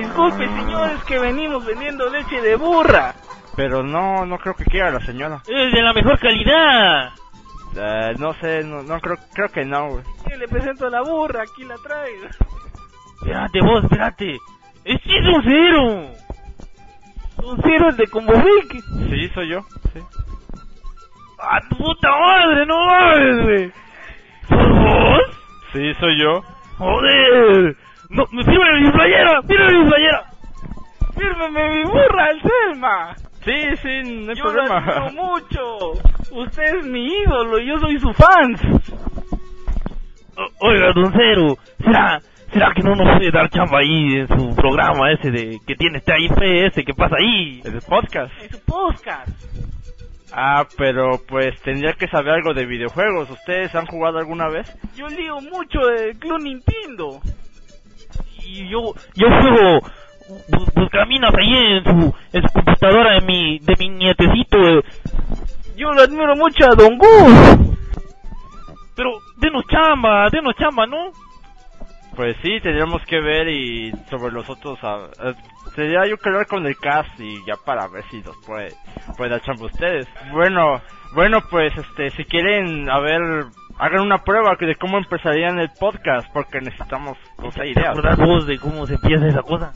disculpe, señores, que venimos vendiendo leche de burra. Pero no creo que quiera la señora. Es de la mejor calidad. No sé, no creo que no, güey. Le presento a la burra, aquí la traigo. Espérate vos, espérate. ¡Es un cero! ¿Un cero el de Combovic? Sí, soy yo, sí. ¡A tu puta madre, no mames, güey! ¿Sos vos? Sí, soy yo. ¡Joder! ¡No, fírmeme mi playera! ¡Fírmeme mi playera! ¡Fírmeme mi burra, al Selma! Sí, no hay yo problema. Yo lo admiro mucho. Usted es mi ídolo, yo soy su fan. Oiga, don Cero, ¿será que no nos puede dar chamba ahí en su programa ese de que tiene este ahí ese que pasa ahí? ¿Es el podcast? Es su podcast. Pero pues tendría que saber algo de videojuegos. ¿Ustedes han jugado alguna vez? Yo lío mucho del Club Nintendo. Y yo juego buscaminas ahí en su computadora de mi nietecito. Yo lo admiro mucho a Don Gus. Pero denos chamba, ¿no? Pues sí, tendríamos que ver y sobre los otros... sería yo que hablar con el cast y ya para ver si los puede dar chamba ustedes. Bueno, pues si quieren, hagan una prueba de cómo empezarían el podcast, porque necesitamos ideas. ¿Te acordás vos de cómo se empieza esa cosa?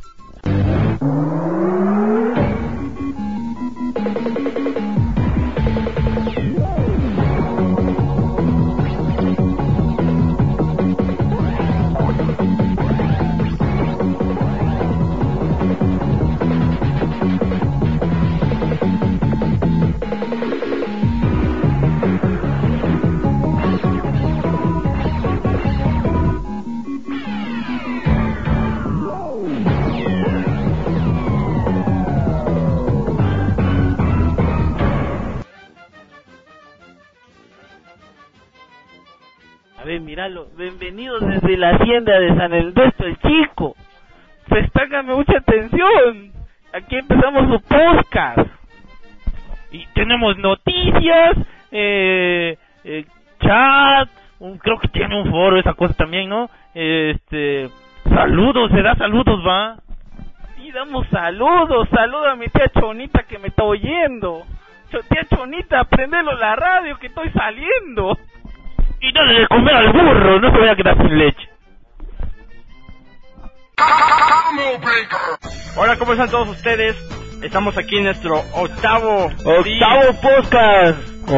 A ver, míralo, bienvenidos desde la hacienda de San Ernesto el Chico. Prestágame mucha atención. Aquí empezamos su podcast. Y tenemos noticias, chat, creo que tiene un foro, esa cosa también, ¿no? Saludos, se da saludos, va. Y damos saludos, saluda a mi tía Chonita que me está oyendo. Tía Chonita, prendelo la radio que estoy saliendo. Y dale de comer al burro, no se vaya a quedar sin leche. Hola, ¿cómo están todos ustedes? Estamos aquí en nuestro octavo podcast.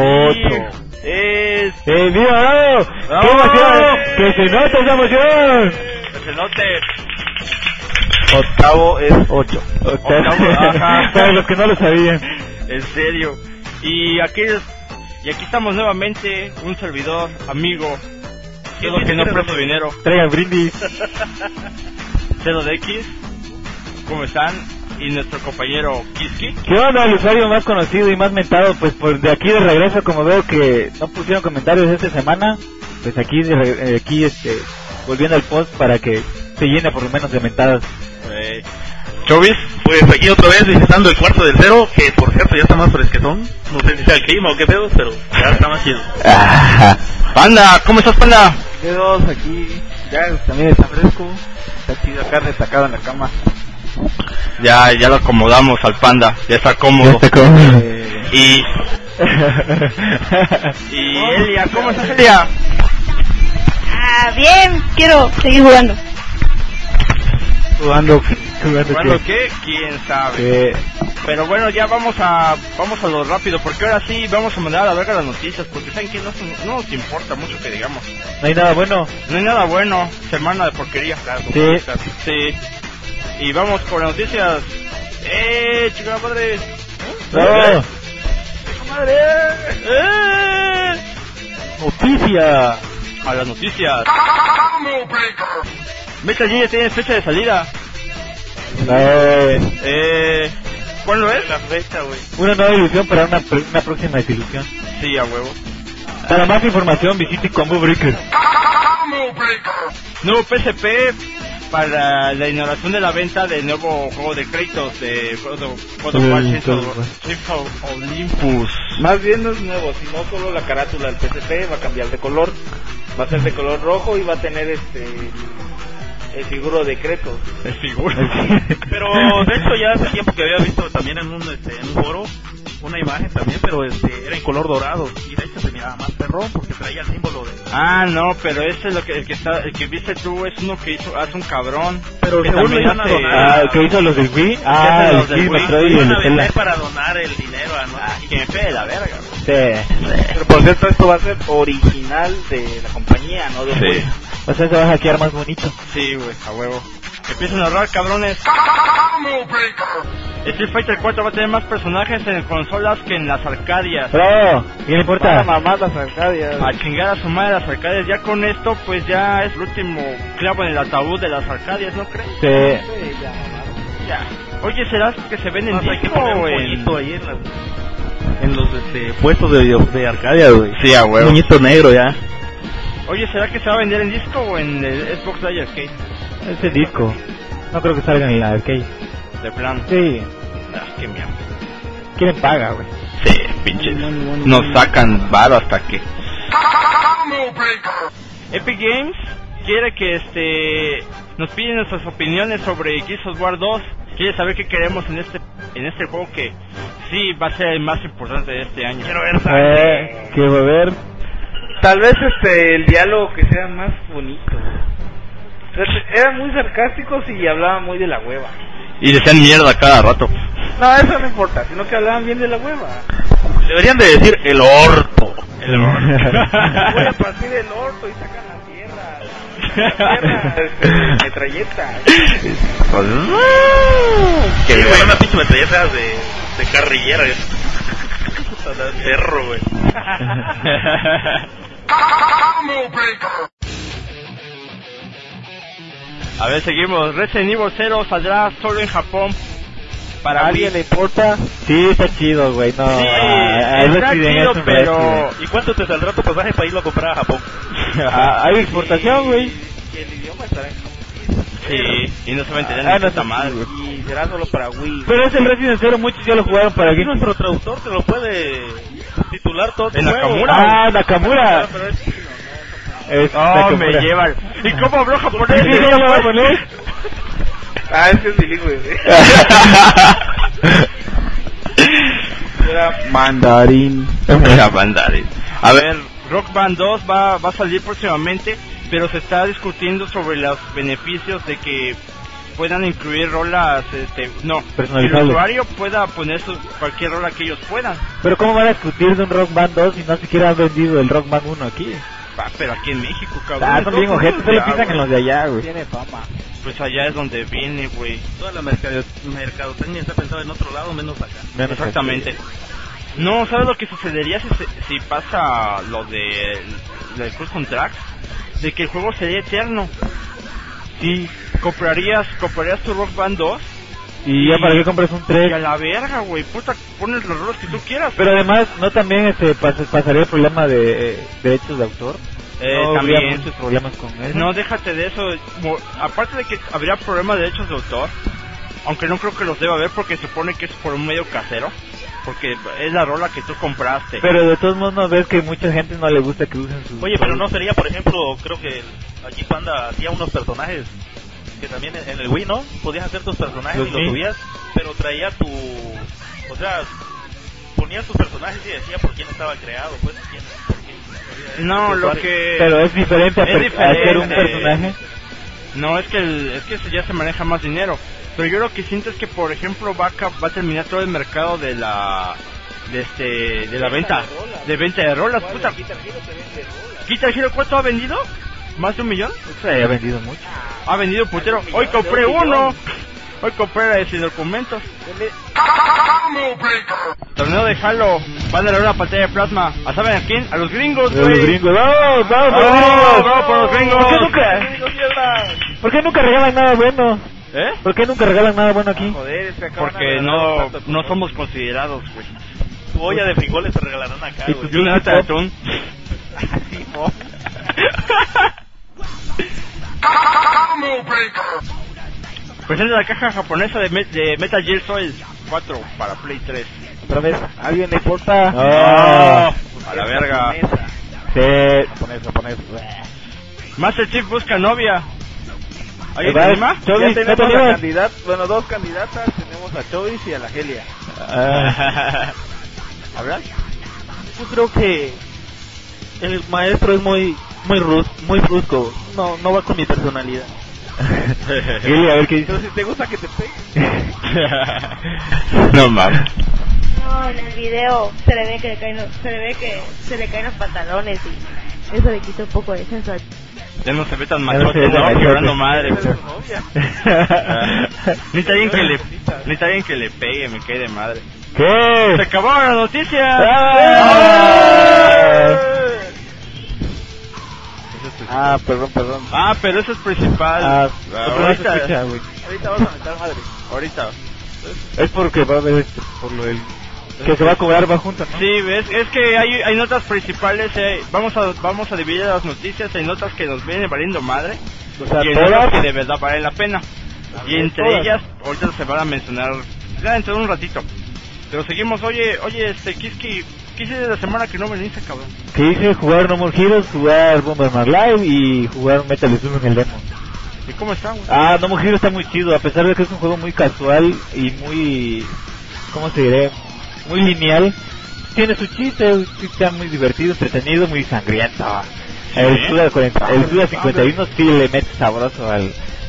Es... ¡Viva, bravo! ¡Qué emoción! ¡Que se note esa emoción! Que se note. Octavo es 8. Para los que no lo sabían. En serio. Y aquí estamos nuevamente, un servidor, amigo, solo que no presto dinero. Traigan brindis. Cedo de X, ¿cómo están? Y nuestro compañero Kiski. ¿Qué onda? El usuario más conocido y más mentado, pues por de aquí de regreso, como veo que no pusieron comentarios esta semana, pues aquí volviendo al post para que se llene por lo menos de mentadas. Chovis, pues aquí otra vez visitando el cuarto del Cero, que por cierto ya está más fresquetón. No sé si sea el clima o qué pedo, pero ya está más chido. Panda, ¿cómo estás, Panda? Dedos aquí, ya también está fresco, está chido acá destacado en la cama. Ya lo acomodamos al Panda, ya está cómodo. Y Elia, ¿cómo estás, Elia? Bien, quiero seguir jugando. ¿Jugando qué? ¿Quién sabe? Pero bueno, ya vamos a lo rápido, porque ahora sí vamos a mandar a la verga las noticias, porque saben que no nos importa mucho que digamos. No hay nada bueno. No hay nada bueno, semana de porquería. Claro, sí. Y vamos con las noticias. Chica madre. ¡Bravo! ¡Chica madre! ¡Noticia! A las noticias. Metal Gear tiene fecha de salida. ¿Cuándo es? La fecha, güey. Una nueva ilusión para una próxima desilusión. Sí, a huevo. Para más información visite Combo Breaker. Nuevo PSP para la inauguración de la venta del nuevo juego de Kratos de God of War Shift of Olympus. Más bien no es nuevo, sino solo la carátula del PSP va a cambiar de color. Va a ser de color rojo y va a tener el figuro de Kratos. El figura. Pero de hecho ya hace tiempo que había visto también en un foro una imagen también, pero era en color dorado y de hecho se miraba más perrón porque traía el símbolo de... Ah, no, pero ese es el que viste tú es uno que hace un cabrón. Pero que según también lo iban a hace- donar. ¿Qué hizo los del Wii? los El del Wii Wii, Metroid y Iban el a Zelda. vender para donar el dinero a no sé Que me pegue la verga. Sí. Pero por cierto, esto va a ser original de la compañía, no de un juego. O sea, se va a hackear más bonito. Sí, güey, a huevo. Que empiecen a ahorrar, cabrones. Street Fighter 4 va a tener más personajes en consolas que en las arcadias. Bro, ¿qué le importa? Mamás las arcadias. A chingar a su madre las arcadias. Ya con esto, pues ya es el último clavo en el ataúd de las arcadias, ¿no crees? Sí. Sí, ya, mamá. Ya. Oye, ¿será que se venden Hay que disco poner un o en...? moñito ahí en los puestos de Arcadia, güey. Sí, a Un huevo. moñito negro ya. Oye, ¿será que se va a vender en disco o en el Xbox Live Arcade? Ese disco. No creo que salga en la arcade. De plan. Sí. Ah, qué mierda. ¿Quién paga, güey? Sí, pinches. Nos sacan varo hasta que... Epic Games quiere que nos piden nuestras opiniones sobre Gears of War 2. Quiere saber qué queremos en este juego que sí va a ser el más importante de este año. Quiero ver sangre. Quiero ver. Tal vez el diálogo que sea más bonito. Eran muy sarcásticos y hablaban muy de la hueva. Y decían mierda cada rato. No, eso no importa, sino que hablaban bien de la hueva. Deberían de decir el orto. Voy a partir del orto y sacan la tierra. Metralleta. Que güey, una pinche metralleta de carrillera. Puta, perro, güey. A ver, seguimos. Resident Evil 0 saldrá solo en Japón. Para ¿A alguien Wii. le importa? Sí, está chido, güey. No, Sí, el está Resident chido, es un pero... Resident. ¿Y cuánto te saldrá tu pasaje para irlo a comprar a Japón? Hay exportación, güey. Y el idioma estará en japonés. Sí, y no se va a entender Ah, ni no, puta sí, madre. Y será solo para Wii. Pero es el Resident 0, muchos ya lo jugaron para Aquí Game. nuestro traductor te lo puede titular todo tu ¿En juego. Nakamura? Ah, Nakamura. Pero es chino, Es Oh, Nakamura. me llevan. ¿Y cómo habló japonés? Sí, ¿cómo habló japonés? Ah, es que es bilingüe. Era mandarín. Era mandarín. A ver, Rock Band 2 va a salir próximamente, pero se está discutiendo sobre los beneficios de que puedan incluir rolas, que el Personalizables. usuario pueda poner cualquier rola que ellos puedan. Pero ¿cómo van a discutir de un Rock Band 2 si no siquiera han vendido el Rock Band 1 aquí? Pero aquí en México, cabrón. Ah, son bien ojetes, solo piensan en los de allá, güey. Tiene fama. Pues allá es donde viene, güey. Toda la mercadotecnia está pensada en otro lado, menos acá. Exactamente. No, ¿sabes lo que sucedería si pasa lo de Cruise Tracks? De que el juego sería eterno. Sí, comprarías tu Rock Band 2 Y ya para qué compras un y a 3. la verga, güey. Puta, pones los roles que tú quieras. Pero además, ¿no también pasaría el problema de derechos de autor? No habría también. muchos problemas con eso. No, déjate de eso. Aparte de que habría problemas de derechos de autor, aunque no creo que los deba haber porque supone que es por un medio casero, porque es la rola que tú compraste. Pero de todos modos no ves que mucha gente no le gusta que usen sus... Oye, pero no sería, por ejemplo, creo que aquí Panda hacía unos personajes que también en el Wii, ¿no? Podías hacer tus personajes Los y los Wii. subías, pero traía o sea, ponías tus personajes y decía por quién estaba creado, pues, por quién. No, lo que... Pero es diferente a, Es diferente. hacer un personaje. No, es que ya se maneja más dinero. Pero yo lo que siento es que, por ejemplo, va a terminar todo el mercado de la venta de rolas, puta. Guitar Hero, ¿cuánto ha vendido? ¿Más de 1 millón? Se ha vendido mucho. Ha vendido putero. Hoy compré uno. Hoy compré sin documentos. Torneo de Halo. Van a dar una pantalla de plasma. ¿A saben a quién? A los gringos, Los güey. gringos, ¡vamos, vamos, ¡Vamos, vamos por los gringos! ¿Por qué nunca regalan nada bueno? ¿Eh? ¿Por qué nunca regalan nada bueno aquí? Joder, es que acaban Porque de no ganar tanto. somos considerados, güey. Tu olla de frijoles te regalarán acá, Y güey. Y una lata de atún. Sí, mo. Presenta la caja japonesa de Metal Gear Solid 4 para Play 3. Otra vez, ¿a alguien le importa? Ah, A la verga. sí. Japonés. Master Chief busca novia. ¿Alguien te anima? Ya Chovis, ¿no te tenemos animas? dos candidatas, tenemos a Chovis y a la Gelia. ¿Hablas? Yo creo que el maestro es muy brusco. No va con mi personalidad. Gili, a ver qué dice. Entonces, si te gusta que te pegue. No mames. No, en el video se le ve que se le caen los pantalones y eso le quita un poco de sensualidad. Ya no se ve tan Ya no se machote, ve tan ¿no? machote. Llorando madre. Esa es su novia. Necesita alguien que le pegue, me cae de madre. ¿Qué? ¡Se acabó la noticia! Perdón. Ah, pero eso es principal. No se escucha, güey. Ahorita vas a meter madre. Ahorita. Es porque va a haber por lo del que se va a cobrar va junto, ¿no? Sí, ves, es que hay notas principales, vamos a dividir las noticias, hay notas que nos vienen valiendo madre, O sea, y hay todas. notas que de verdad valen la pena. Y entre todas. ellas, ahorita se van a mencionar ya dentro de un ratito. Pero seguimos, oye, Kiski, ¿qué hiciste de la semana que no veniste, cabrón? Que hice jugar No More Heroes, jugar Bomberman Live y jugar Metal Slug en el demo. ¿Y cómo está, güey? No More Heroes está muy chido, a pesar de que es un juego muy casual y muy, ¿cómo se diré? Muy lineal. Tiene su chiste, está muy divertido, entretenido, muy sangriento. El Suda 51 sí le mete sabroso al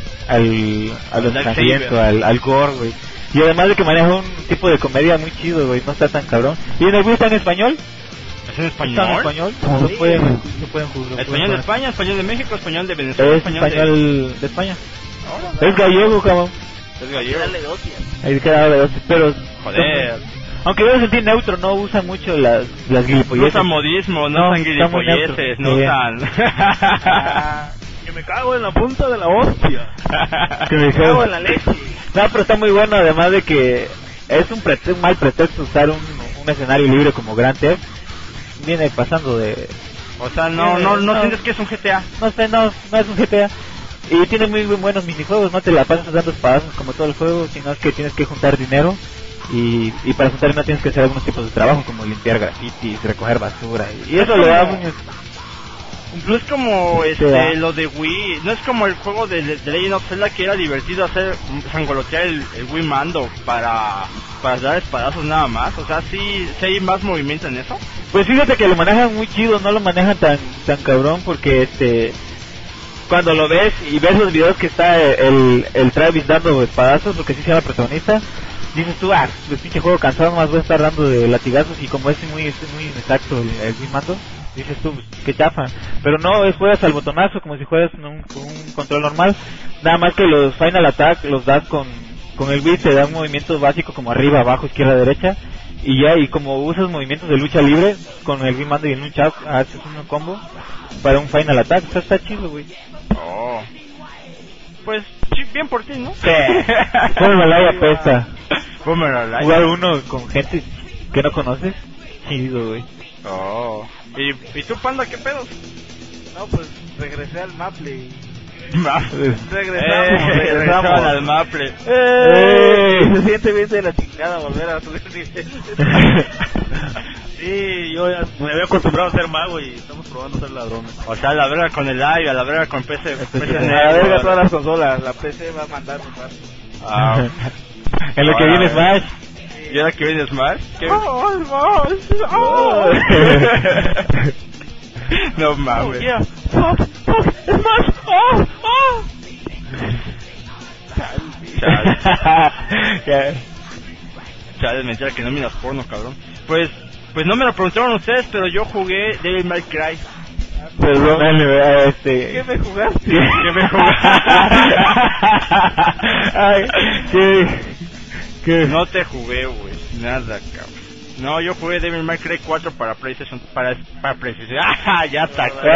sangriento, al gore, güey. Y además de que maneja un tipo de comedia muy chido, güey, no está tan cabrón. ¿Y en el Wii está en español? ¿Es en ¿Está en español? español? Lo pueden jugar. ¿Español de España, español de México, español de Venezuela, Es español español de España. Es gallego, cabrón. Es gallego. Ahí queda de dos, pero Joder. aunque yo lo sentí neutro, no usan mucho las No gilipolleces. usan modismo, No, no usan está muy gilipolleces, neutro. no Bien. usan... Que me cago en la punta de la hostia. Que me Cago cago en la leche. No, pero está muy bueno, además de que es un mal pretexto usar un escenario libre como Grand Theft. Viene pasando de... O sea, no sientes que es un GTA. No sé, no es un GTA. Y tiene muy buenos minijuegos, no te la pasas dando espadazos como todo el juego, sino es que tienes que juntar dinero. Y para juntar dinero tienes que hacer algunos tipos de trabajo, como limpiar grafitis, recoger basura. Y eso le da muy... No es como da. lo de Wii, no es como el juego de Legend of Zelda, que era divertido hacer sangolotear el Wii mando para dar espadazos nada más. O sea, sí hay más movimiento en eso. Pues fíjate que lo manejan muy chido, no lo manejan tan cabrón, porque cuando lo ves y ves los videos que está el Travis dando espadazos, porque sí se llama protagonista, dices tú, el pinche juego cansado, más voy a estar dando de latigazos, y como es muy inexacto el Wii mando, dices tú, pues, qué chafa. Pero no, juegas al botonazo como si juegas con un control normal, nada más que los Final Attack los das con el Wii, te da un movimiento básico como arriba, abajo, izquierda, derecha, y ya, y como usas movimientos de lucha libre con el Wii mando y el nunchak, haces un combo para un Final Attack. O sea, está chido, güey. Oh. Pues sí, bien por ti, ¿no? Bomberman Live apesta. Bomberman Live. Jugar uno con gente que no conoces, chido, güey. Oh. ¿Y tú, Panda, qué pedos? No, pues regresé al Maple. Regresaban al Maple. Se siente bien de la chingada volver a subir nivel. Sí, yo ya me había acostumbrado a ser mago y estamos probando a ser ladrones. O sea, a la verga con el Live, a la verga con PC. A la verga todas las consolas, la PC va a mandar un par. En lo que viene Smash. ¿Y ahora que viene Smash? ¿Qué? No mames. Fuck, Smash, Chale, mentira que no miras porno, cabrón. Pues no me lo preguntaron ustedes, pero yo jugué Devil May Cry. Perdón, ¿Qué me jugaste? ¿Qué me jugaste? Ay, ¿qué? No te jugué, güey. Nada, cabrón. No, yo jugué Devil May Cry 4 para PlayStation. Para PlayStation. ¡Ah! Ya saqué.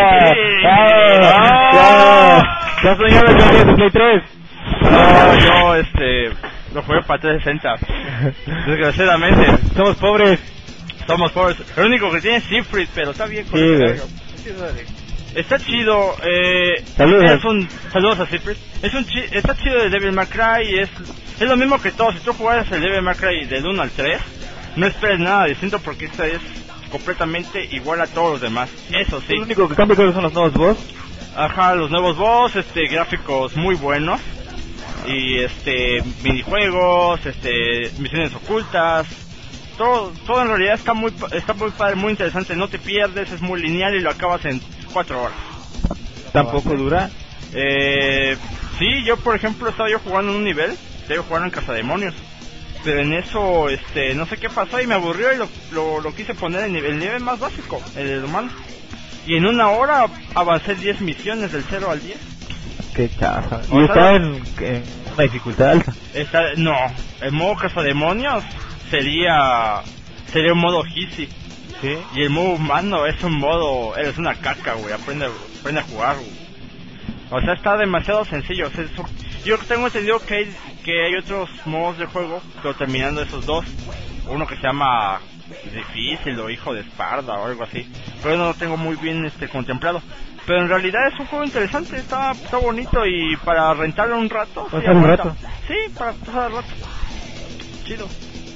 ¿Estás soñando con el Play 3? No, yo lo jugué para 360. Desgraciadamente. Somos pobres. Somos pobres. El único que tiene es Siegfried, pero está bien con Sí, el Está chido. Saludos a Siegfried. Está chido de Devil May Cry. Es lo mismo que todo. Si tú jugaras el Devil May Cry del 1 al 3, no esperes nada distinto, porque esta es completamente igual a todos los demás. Eso sí. Lo único que cambia creo que son los nuevos boss. Ajá, los nuevos boss, gráficos muy buenos. Y minijuegos, misiones ocultas. Todo en realidad está muy padre, muy interesante. No te pierdes, es muy lineal y lo acabas en 4 horas. ¿Tampoco dura? Sí, yo por ejemplo estaba jugando en un nivel, estaba jugando en Cazademonios. Pero en eso, no sé qué pasó y me aburrió y lo quise poner en el nivel más básico, el humano. Y en 1 hora avancé 10 misiones del 0 al 10. Qué chafa. ¿Y está en una dificultad alta? No, el modo Cazademonios sería un modo easy. ¿Sí? Y el modo humano es un modo, eres una caca, güey, aprende a jugar, güey. O sea, está demasiado sencillo. Yo tengo entendido que hay otros modos de juego, pero terminando esos dos. Uno que se llama Difícil o Hijo de Esparda o algo así. Pero no lo tengo muy bien contemplado. Pero en realidad es un juego interesante, está bonito y para rentarlo un rato. ¿Pasar un rato? Sí, para pasar el rato. Chido.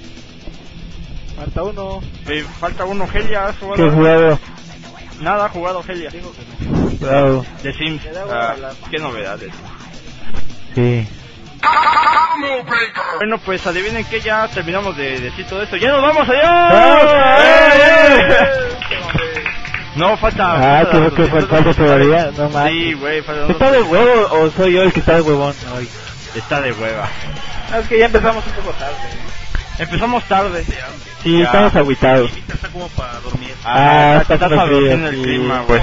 Falta uno, Helia. ¿Has jugado? ¿Qué he jugado? Nada, ha jugado Helia. Bravo. The Sims. Qué novedades. Sí. Bueno, pues adivinen que ya terminamos de decir todo esto. ¡Ya nos vamos allá! No, falta... que falta todavía, no más. Sí, güey, falta... ¿Está de huevo o soy yo el que está de huevón hoy? Está de hueva. Es que ya empezamos un poco tarde. Empezamos tarde. Sí, ya. Estamos agüitados. Está como para dormir. Está favoreciendo el clima, güey.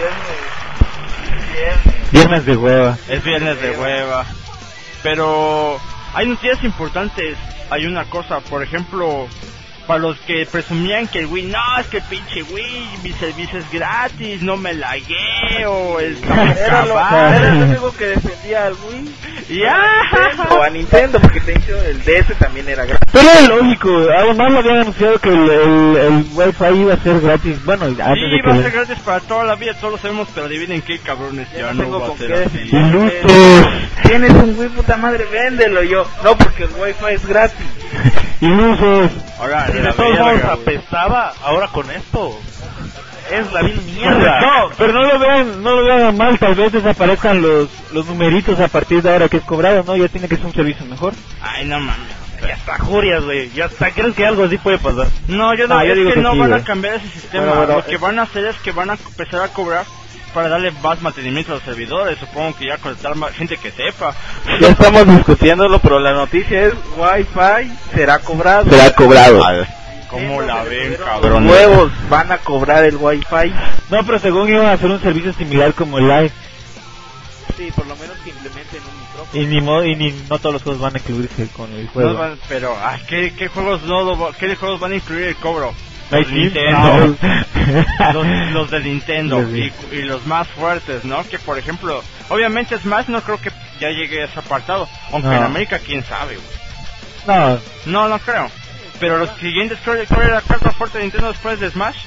Viernes de hueva. Es viernes de hueva. Pero hay noticias importantes. Hay una cosa, por ejemplo, para los que presumían que el Wii, no, es que el pinche Wii, mi servicio es gratis, no me lagueo, Era el único que defendía al Wii. Ya. O a Nintendo, porque te dicho, el DS también era gratis. Pero era lógico, además lo habían anunciado que el Wi-Fi iba a ser gratis. Bueno, antes de iba a ser gratis para toda la vida, todos lo sabemos, pero adivinen qué cabrones, ya no va a ser así. Ilusos. Tienes un Wii, puta madre, véndelo. Yo, no, porque el Wi-Fi es gratis. Ilusos. Ahora, Si de todos modos apestaba, ahora con esto es la vil mierda. No, pero no lo vean mal, tal vez desaparezcan los numeritos a partir de ahora que es cobrado, ¿no? Ya tiene que ser un servicio mejor. Ay, no mames. Ya está jurias, güey. Ya está. ¿Crees que algo así puede pasar? No, yo digo que no sí, van a cambiar ese sistema. Bueno. Lo que van a hacer es que van a empezar a cobrar para darle más mantenimiento a los servidores. Supongo que ya conectar más gente que sepa. Ya estamos discutiéndolo, pero la noticia es Wi-Fi será cobrado. ¿Cómo la ven, Los cabrón? huevos van a cobrar el Wi-Fi. No, pero según iban a hacer un servicio similar como el Live. Sí, por lo menos que implementen un micrófono. Y no todos los juegos van a incluirse con el juego. No van, pero, ¿qué juegos qué juegos van a incluir el cobro? No hay Los de Nintendo. los de Nintendo Sí. y los más fuertes, ¿no? Que por ejemplo, obviamente Smash no creo que ya llegue a ese apartado, aunque en América quién sabe, güey. No creo. Pero los siguientes, ¿cuál era la carta fuerte de Nintendo después de Smash?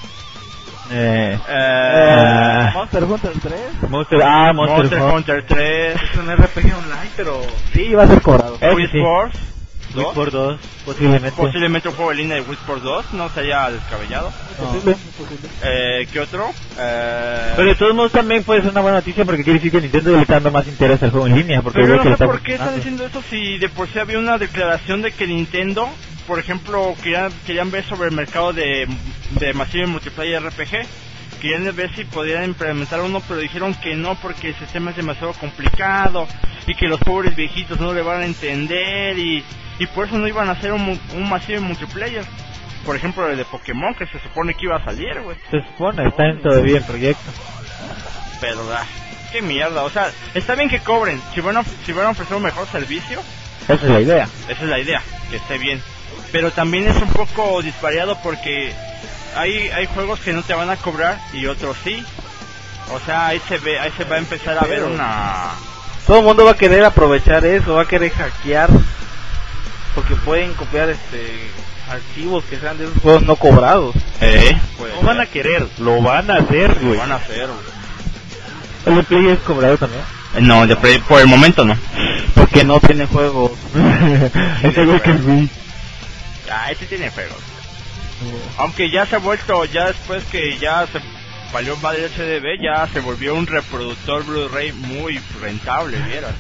Monster Hunter 3. Monster Hunter 3. Es un RPG online, pero sí va a ser cobrado. Wii Sports Wii 2. por 2, posiblemente. Posiblemente un juego en línea de Wii Sports 2, no sería descabellado. Posible. ¿Qué otro? Pero de todos modos también puede ser una buena noticia porque quiere decir que Nintendo le está dando más interés al juego en línea. Porque Pero veo no que sé está por qué están funcionando. diciendo eso si de por sí había una declaración de que Nintendo, por ejemplo, querían ver sobre el mercado de Massive Multiplayer RPG. Querían ver si podían implementar uno, pero dijeron que no porque el sistema es demasiado complicado y que los pobres viejitos no le van a entender y por eso no iban a hacer un Massive Multiplayer. Por ejemplo, el de Pokémon, que se supone que iba a salir, güey. Se supone, está todavía en proyecto. Pero, qué mierda, o sea, está bien que cobren, si van a ofrecer un mejor servicio. Esa es la idea. Esa es la idea, que esté bien. Pero también es un poco disvariado porque hay juegos que no te van a cobrar y otros sí. O sea, ahí se va a empezar a ver una... Todo el mundo va a querer aprovechar eso, va a querer hackear. Porque pueden copiar archivos que sean de esos juegos no cobrados. Pues, No van a querer, lo van a hacer, lo güey. van a hacer, güey. ¿El de Play es cobrado también? No, por el momento no. Porque no tienen juegos. Es igual que el Wii. Ese tiene juegos. Aunque ya se ha vuelto, ya después que ya se valió madre HDB, ya se volvió un reproductor Blu-ray muy rentable, vieras,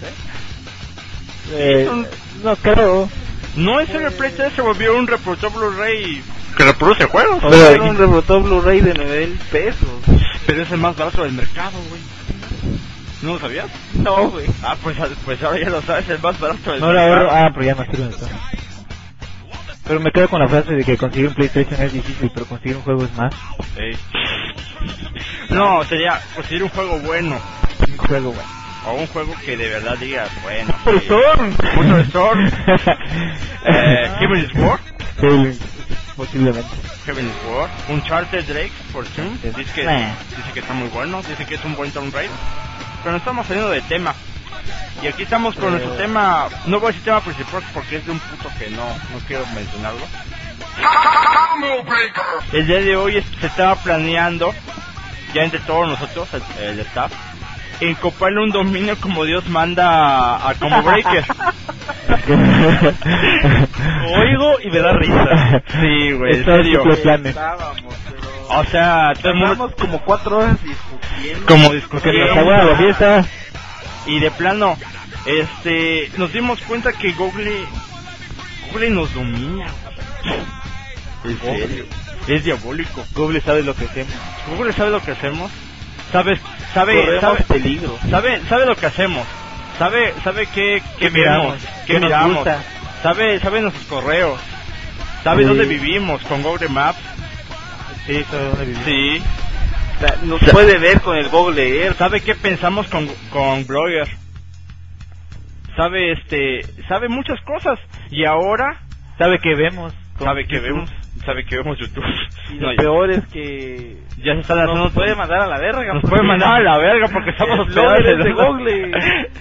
No creo. No, en serio, el PlayStation se volvió un reproductor Blu-ray que reproduce juegos. Era un reproductor Blu-ray de 9,000 pesos. Pero es el más barato del mercado, güey. ¿No lo sabías? No, güey. Ah, pues ahora ya lo sabes, el más barato del No, mercado. pero ya no sirve esto. Pero me quedo con la frase de que conseguir un PlayStation es difícil, pero conseguir un juego es más. No, sería conseguir un juego bueno. Un juego bueno. O un juego que de verdad digas, bueno. Motorstorm. Heaven's War. Sí, posiblemente. Heaven's War. Uncharted Drake Fortune. Dice que está muy bueno. Dice que es un buen Tomb Raider. Pero no estamos saliendo de tema. Y aquí estamos con nuestro tema. No voy a decir tema principal porque es de un puto que no quiero mencionarlo. El día de hoy se estaba planeando, ya entre todos nosotros, el staff, en coparle un dominio como Dios manda a Combo Breaker. Oigo y me da risa. Sí, güey, en serio. O sea, todo el mundo como 4 horas discutiendo. como discutiendo. La fiesta. Y de plano, nos dimos cuenta que Google nos domina. En serio, es diabólico. Google sabe lo que hacemos. Google sabe lo que hacemos. Sabe peligro. Sabe lo que hacemos. Sabe qué miramos, qué nos miramos. gusta. Sabe nuestros correos. Sabe Sí. dónde vivimos con Google Maps. Sí, sabe dónde vivimos. Sí. Nos puede ver con el Google Earth. Sabe qué pensamos con Blogger. Sabe muchas cosas. Y ahora Sabe que vemos. sabe que vemos YouTube. Y No, lo peor es que ya se están haciendo. nos puede mandar a la verga. Nos puede mandar a la verga porque estamos El hospedados Blogger es de en Google.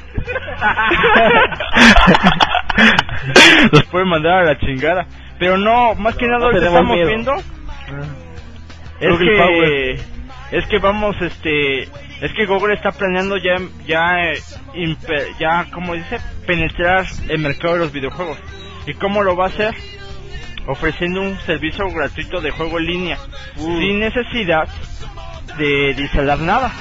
Nos puede mandar a la chingada. Pero no, más que nada No ahorita tenemos estamos miedo. viendo Google Power. es que vamos es que Google está planeando ya como dice, penetrar el mercado de los videojuegos. ¿Y cómo lo va a hacer? Ofreciendo un servicio gratuito de juego en línea sin necesidad de instalar nada.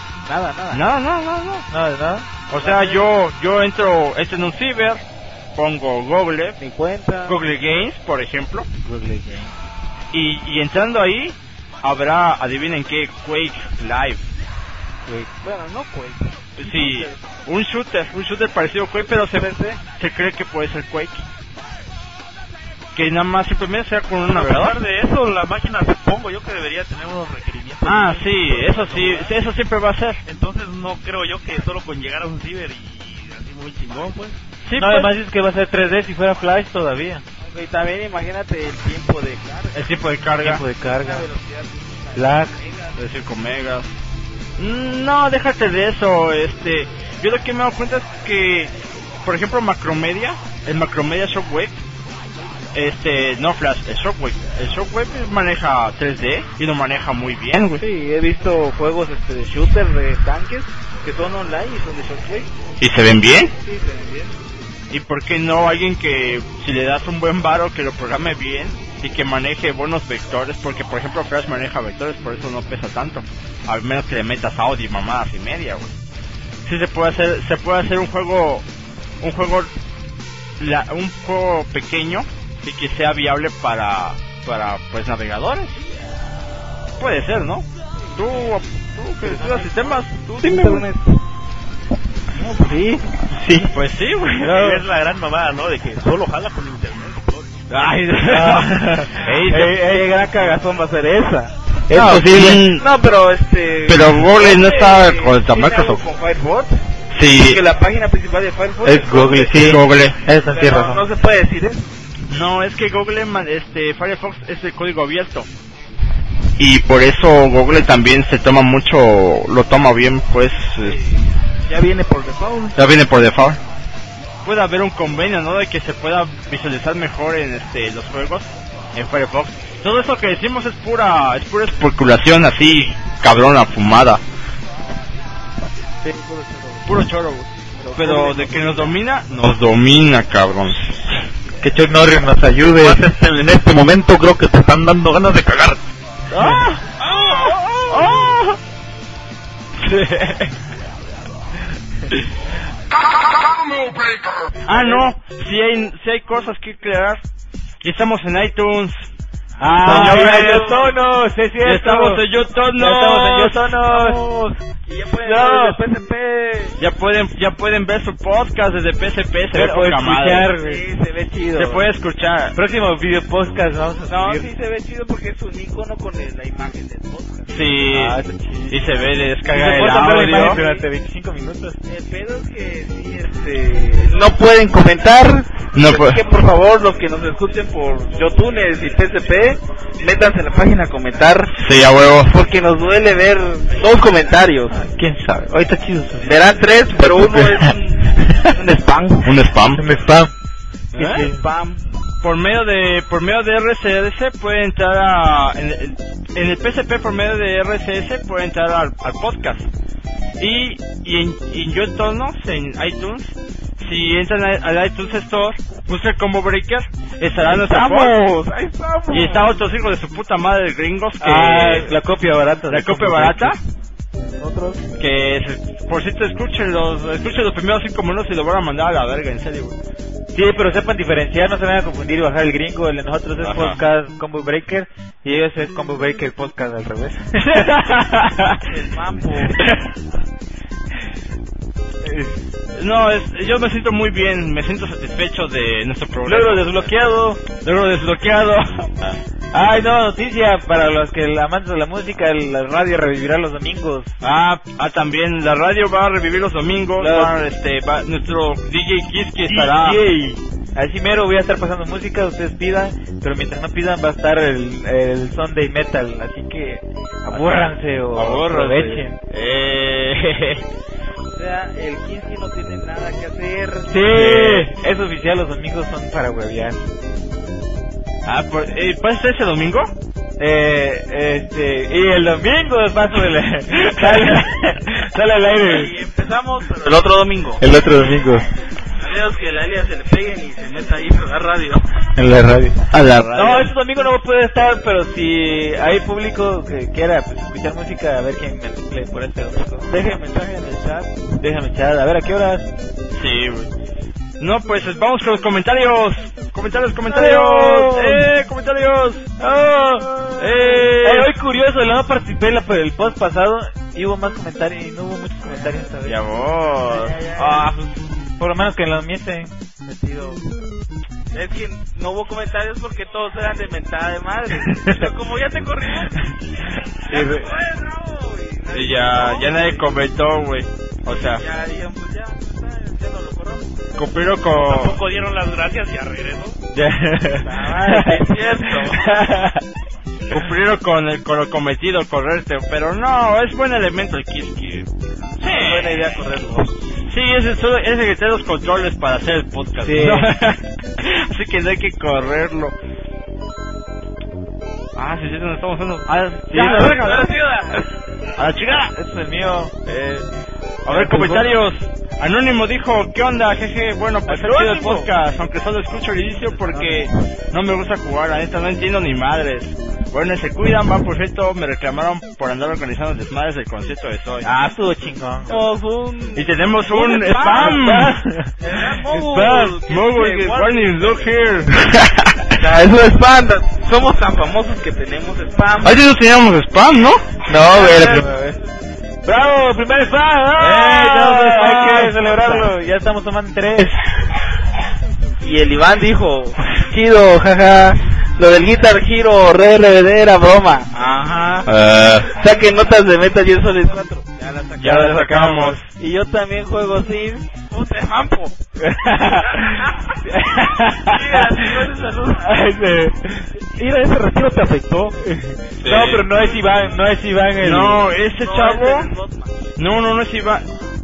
Nada. O sea, yo entro en un ciber, pongo Google 50. Google Games, por ejemplo, Google Games. y entrando ahí habrá, adivinen qué, Quake Live. Bueno, no Quake. Sí, un shooter parecido a Quake, pero se cree que puede ser Quake. Que nada más simplemente sea con un A navegador. pesar de eso, la máquina supongo yo que debería tener unos requerimientos. Ah, sí, eso siempre va a ser. Entonces no creo yo que solo con llegar a un ciber y así muy chingón, pues. Sí, No, pues, además es que va a ser 3D si fuera Flash todavía. Y también imagínate el tiempo de carga. el tipo de carga, Tiempo de carga. La velocidad. Lag. de 5 megas. No, déjate de eso. Yo lo que me he dado cuenta es que, por ejemplo, Macromedia, el Macromedia Shockwave, no Flash, el Shockwave maneja 3D y lo maneja muy bien, güey. Sí, he visto juegos de shooter de tanques que son online y son de Shockwave. ¿Y se ven bien? Sí, se ven bien. ¿Y por qué no alguien que, si le das un buen varo, que lo programe bien y que maneje buenos vectores? Porque, por ejemplo, Flash maneja vectores, por eso no pesa tanto. Al menos que le metas audio y mamadas y media, güey. Sí se puede hacer un juego pequeño y que sea viable para pues navegadores. Puede ser, ¿no? Tú que estudias sistemas, tú dime, güey. Internet. No, pues sí. Pues sí, güey. Es la gran mamada, ¿no? De que solo jala con internet. Ay, Ey, gran cagazón va a ser esa. No, sí, No, pero pero Google no está con ¿sí Microsoft. con Firefox? Sí, Que la página principal de Firefox Es Google, sí. Google. Eso tiene Pero razón. no se puede decir eso. No, es que Google, Firefox es el código abierto. Y por eso Google también lo toma bien, pues. Ya viene por default. Ya viene por default. Puede haber un convenio, ¿no? De que se pueda visualizar mejor en los juegos en Firefox. Todo eso que decimos es pura especulación así, cabrona, fumada. Sí, Puro choro, güey. Pero de que nos domina, cabrón. Que Chuck Norris nos ayude. En este momento creo que te están dando ganas de cagar. No, si hay cosas que crear. Y estamos en iTunes. Señores, Yotonos, es cierto. Estamos en Yotonos. Y ya pueden ver el PSP. Ya pueden ver su podcast desde PSP. Se ve poca madre. Sí, se ve chido. Se puede escuchar. Próximo video podcast vamos a subir. Sí se ve chido porque es un icono con la imagen del podcast. Sí. Está chido. Y se ve, le descarga Se el puede ver la imagen audio. durante 25 minutos. El pedo es que no pueden comentar. No Así que por favor, los que nos escuchen por Yotunes y PSP, métanse en la página a comentar. Sí, a huevo. Porque nos duele ver 2 comentarios. ¿Quién sabe? Ahorita chido. Verán 3, pero uno es un spam. Un spam. Un spam. Spam. Por medio de RSS puede entrar en el PSP por medio de RSS puede entrar al podcast. Y en Yotonos, en iTunes, si entran al iTunes Store, buscan Combo Breaker, estará nuestra voz. Ahí estamos. Y está otros hijos de su puta madre gringos que la copia barata. la copia barata. Nosotros. Que por cierto escuchen los primeros 5 minutos y lo van a mandar a la verga, en serio. Sí, pero sepan diferenciar, no se vayan a confundir y bajar el gringo. El de nosotros es podcast Combo Breaker y ellos es Combo Breaker podcast al revés. El mambo. No, yo me siento muy bien, me siento satisfecho de nuestro programa. Logro desbloqueado. Ay, no, noticia para los que amantes de la música, la radio revivirá los domingos. También la radio va a revivir los domingos. Nuestro DJ Kiski estará. Así mero voy a estar pasando música, ustedes pidan, pero mientras no pidan va a estar el Sunday Metal, así que abórranse o aprovechen. O sea, el 15 no tiene nada que hacer. Sí, es oficial, los domingos son para huevear. ¿Puede ser ese domingo? Y el domingo paso sale al aire. Y empezamos, pero el otro domingo. El otro domingo. Adiós, que la Elia se le peguen y se meta ahí a la radio. En la radio. A la radio. No, este domingo no puede estar, pero si hay público que quiera escuchar música, a ver quién me suple por este domingo. Dejen mensaje en el chat. Déjame chat, a ver a qué horas. Sí, güey. No, pues vamos con los comentarios. Comentarios. ¡Comentarios! Hoy curioso, no participé en el post pasado y hubo más comentarios y no hubo muchos comentarios esta vez. Ya vos. Por lo menos que lo mienten. Metido. Es que no hubo comentarios porque todos eran de mentada de madre. Pero como ya te corrimos, y ya nadie comentó, güey. O sea, ya dijeron, pues ya no lo corramos. cumplieron con... Tampoco dieron las gracias y a regreso. Es cierto. Cumplieron con lo cometido, correrte. Pero no, es buen elemento el Kiski. Sí, buena idea correrlo. Sí, ese que tiene los controles para hacer el podcast. Sí. ¿No? Así que no hay que correrlo. Sí, no estamos haciendo. Sí, a la chingada. Este es el mío. A ver, comentarios. Anónimo dijo, ¿qué onda? Jeje, bueno, pues ha sido el podcast, aunque solo escucho el inicio porque no me gusta jugar, la neta no entiendo ni madres. Bueno, se cuidan, por cierto, me reclamaron por andar organizando desmadres del concierto de Soy. Estuvo chingón. Y tenemos un spam. Mogul, warning, look here. Eso es spam. Somos tan famosos que tenemos spam. Antes no teníamos spam, ¿no? No, güey. ¡Bravo! ¡Primer spam! Hay que celebrarlo. Ya estamos tomando 3. Y el Iván dijo, chido, jaja. Lo del Guitar Hero RBD era broma. Ajá. Saquen notas de Metal Gear Solid 4. Ya la sacamos. Y yo también juego Sims. ¡Puta mampo! Mira, ese retiro te afectó. Sí. No, pero no es Iván el... No, ese chavo... No es Iván.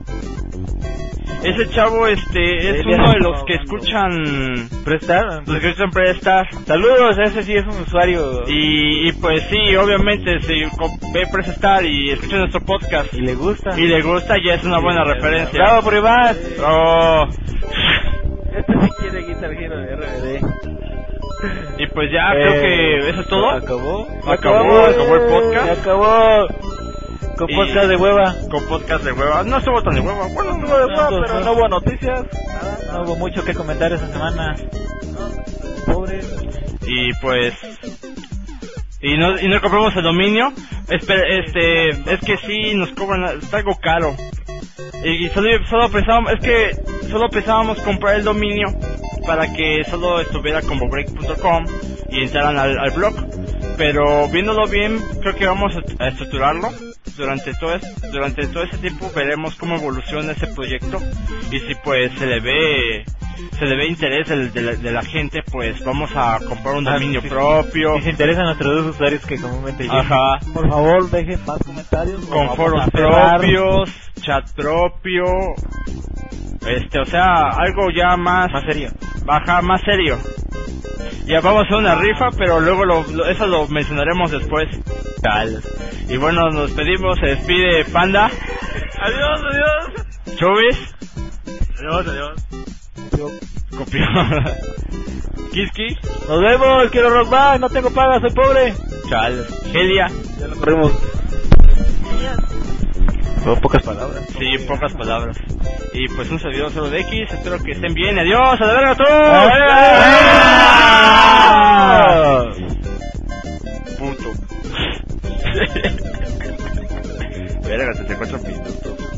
Ese chavo, es uno de los que escuchan Prestar. Los que escuchan Prestar. Saludos, ese sí es un usuario. Y pues sí, obviamente, si ve Prestar y escucha nuestro podcast Y le gusta, ya es una buena referencia. ¡Bravo por Iván! Oh. Este sí quiere Guitar Hero de RBD. Y pues ya, creo que eso es todo. Acabó el podcast. Se acabó. Con podcast de hueva. Con podcast de hueva. No estuvo tan de hueva. Bueno, no de hueva, pero no hubo noticias. No hubo mucho que comentar esta semana. Pobre. Y pues... Y no compramos el dominio. Es que sí, nos cobran... Está algo caro. Y solo pensábamos comprar el dominio para que solo estuviera como break.com y entraran al blog. Pero viéndolo bien, creo que vamos a estructurarlo. Durante todo ese tiempo veremos cómo evoluciona ese proyecto, y si pues se le ve interés de la gente, pues vamos a comprar un dominio propio. Si se interesan nuestros dos usuarios que comúnmente llegan. Ajá. Por favor, dejen más comentarios. Con foros propios, chat propio, o sea, algo ya más serio. Baja, más serio. Ya vamos a hacer una rifa, pero luego eso lo mencionaremos después. Tal. Y bueno, nos pedimos, se despide Panda. Adiós. Chubis. Adiós. Copió. Kiski. Nos vemos, quiero rock back, no tengo paga, soy pobre. Chal. Helia. Ya lo corrimos. Son pocas palabras. Sí, pocas palabras. Y pues un servidor solo de X, espero que estén bien. Adiós, a la verga todos. Puto. Verga, 34 minutos.